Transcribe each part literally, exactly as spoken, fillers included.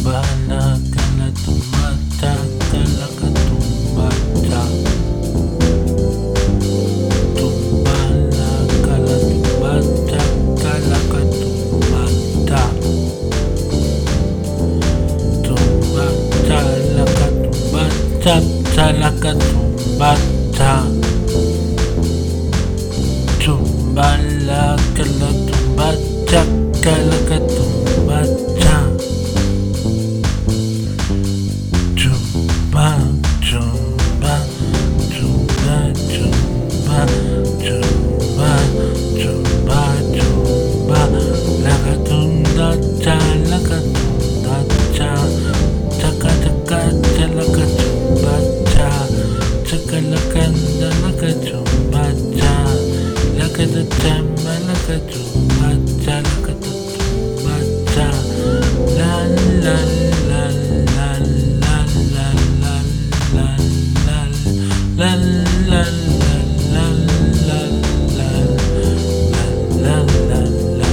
Bala kala tumata kala katumbata Tumbala kala tumbata kala katumbata Tumbata la katumbata kala katumbata Tumbala kala tumbata kala katumbata Tumba, tumba, tumba, tumba, tumba, tumba, tumba, laga tunda cha, laga tunda cha, chaka chaka cha, laga tumba cha, chaka laga da, laga tumba cha, laga da chamba, laga tumba cha, laga da tumba cha, la la la la la. La la la la la la la la la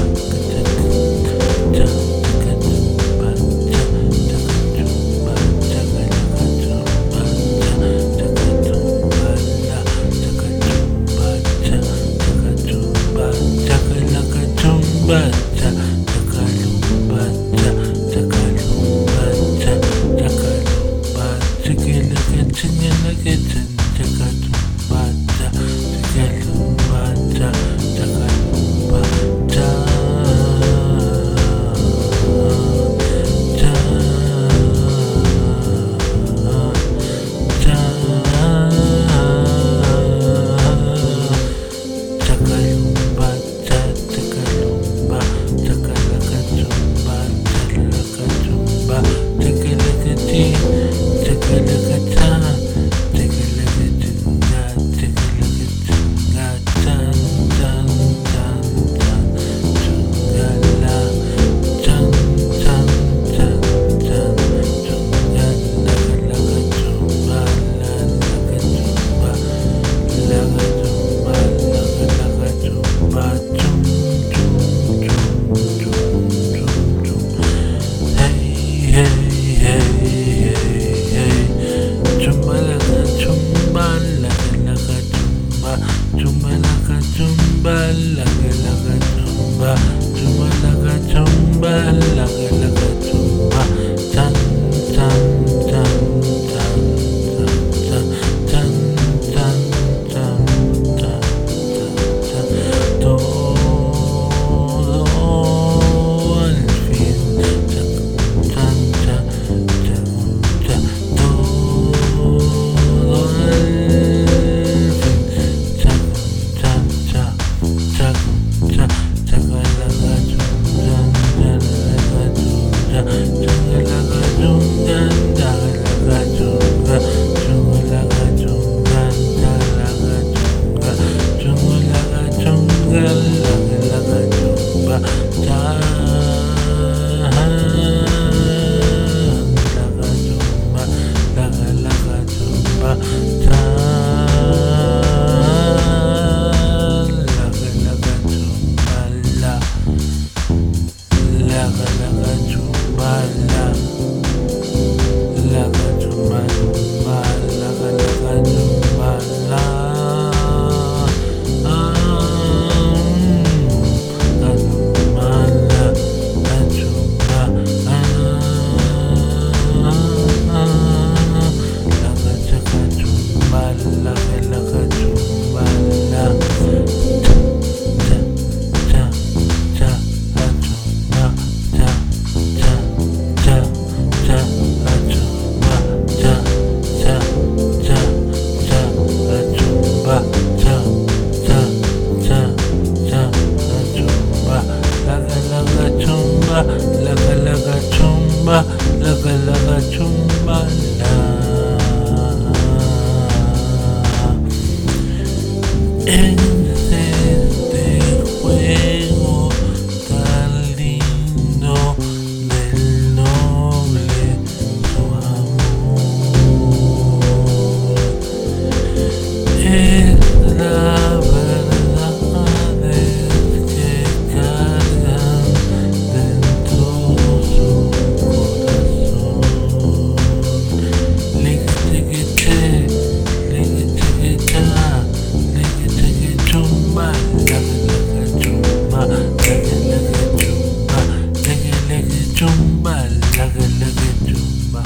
chumba, laga laga chumba.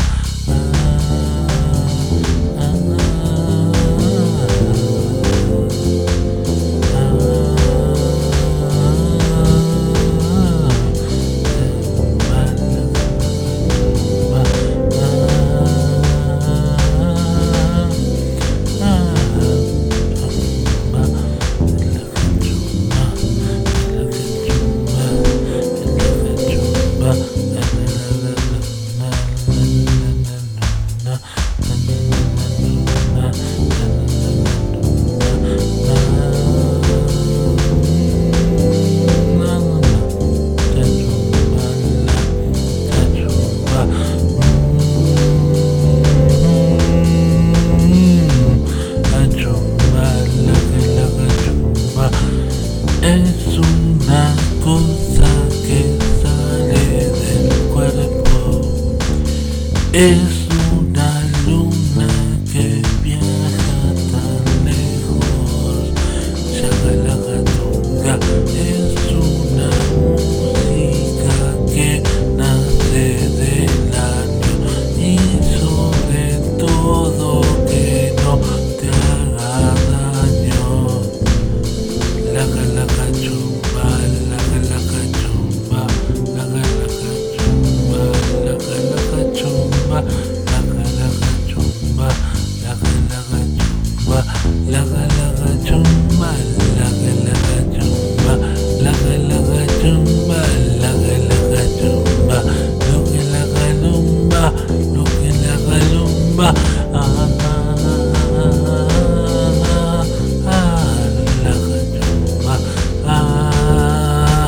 Es una cosa que sale del cuerpo, es una luna que viaja tan lejos. Shagalagadunga es una música que nace del año y sobre todo que no te haga daño. Laga laga chumba, laga laga chumba, laga laga chumba, laga laga chumba, laga laga chumba, laga laga chumba, laga laga chumba, laga laga chumba, laga laga chumba, laga laga chumba, lo que laga lumba, lo que laga lumba, ah ah ah laga chumba. Ah,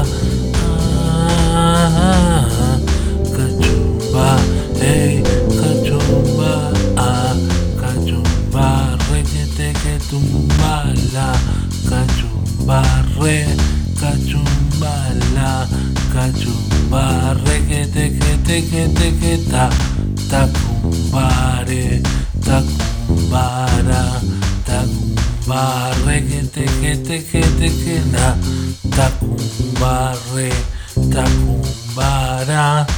ah, cachumba, hey, cachumba, ah, cachumba, requete que tumba la, cachumba, re, cachumba la, cachumba, requete que te que te que ta, tacumbare, tacumbara, tacumbara, requete que te que te que na, tacumbarre, tacumbara,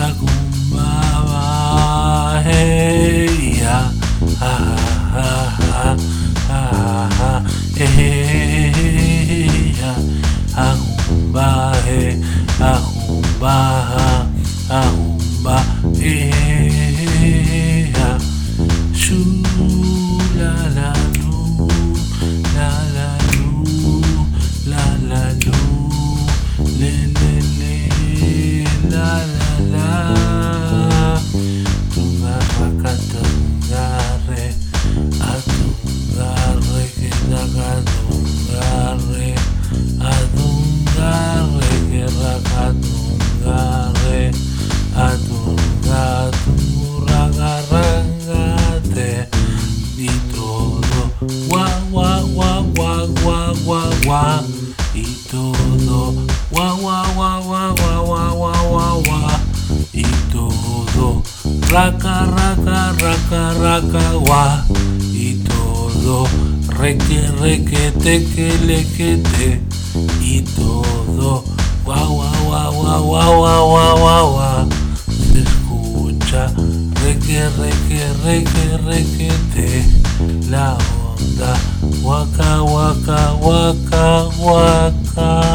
tacumbaba, hey, ya, ah, ah, ah, ah, ah, hey, ya, ahumba, hey, ahumba, ahumba, hey, ya, shu, la, la, lu, la, la, lu, la, la, lu, le, le, le, la, la, la, tunga, raka, tungarre, a tungarre, que daga, tungarre, a tungarre, que raka, tungarre, a tunga, tunga, rangate, y todo, guau, guau, guau, guau, guau, guau, guau, y todo, guau, guau, guau, guau, guau, guau, guau, guau, guau, y todo, raca, raca, raca, raca, guau, y todo, reque, reque, teque, lequete, y todo, guau, guau, guau, guau, guau, guau, guau, guau, guau, se escucha, reque, reque, reque, requete, la onda, waka, waka, waka, waka.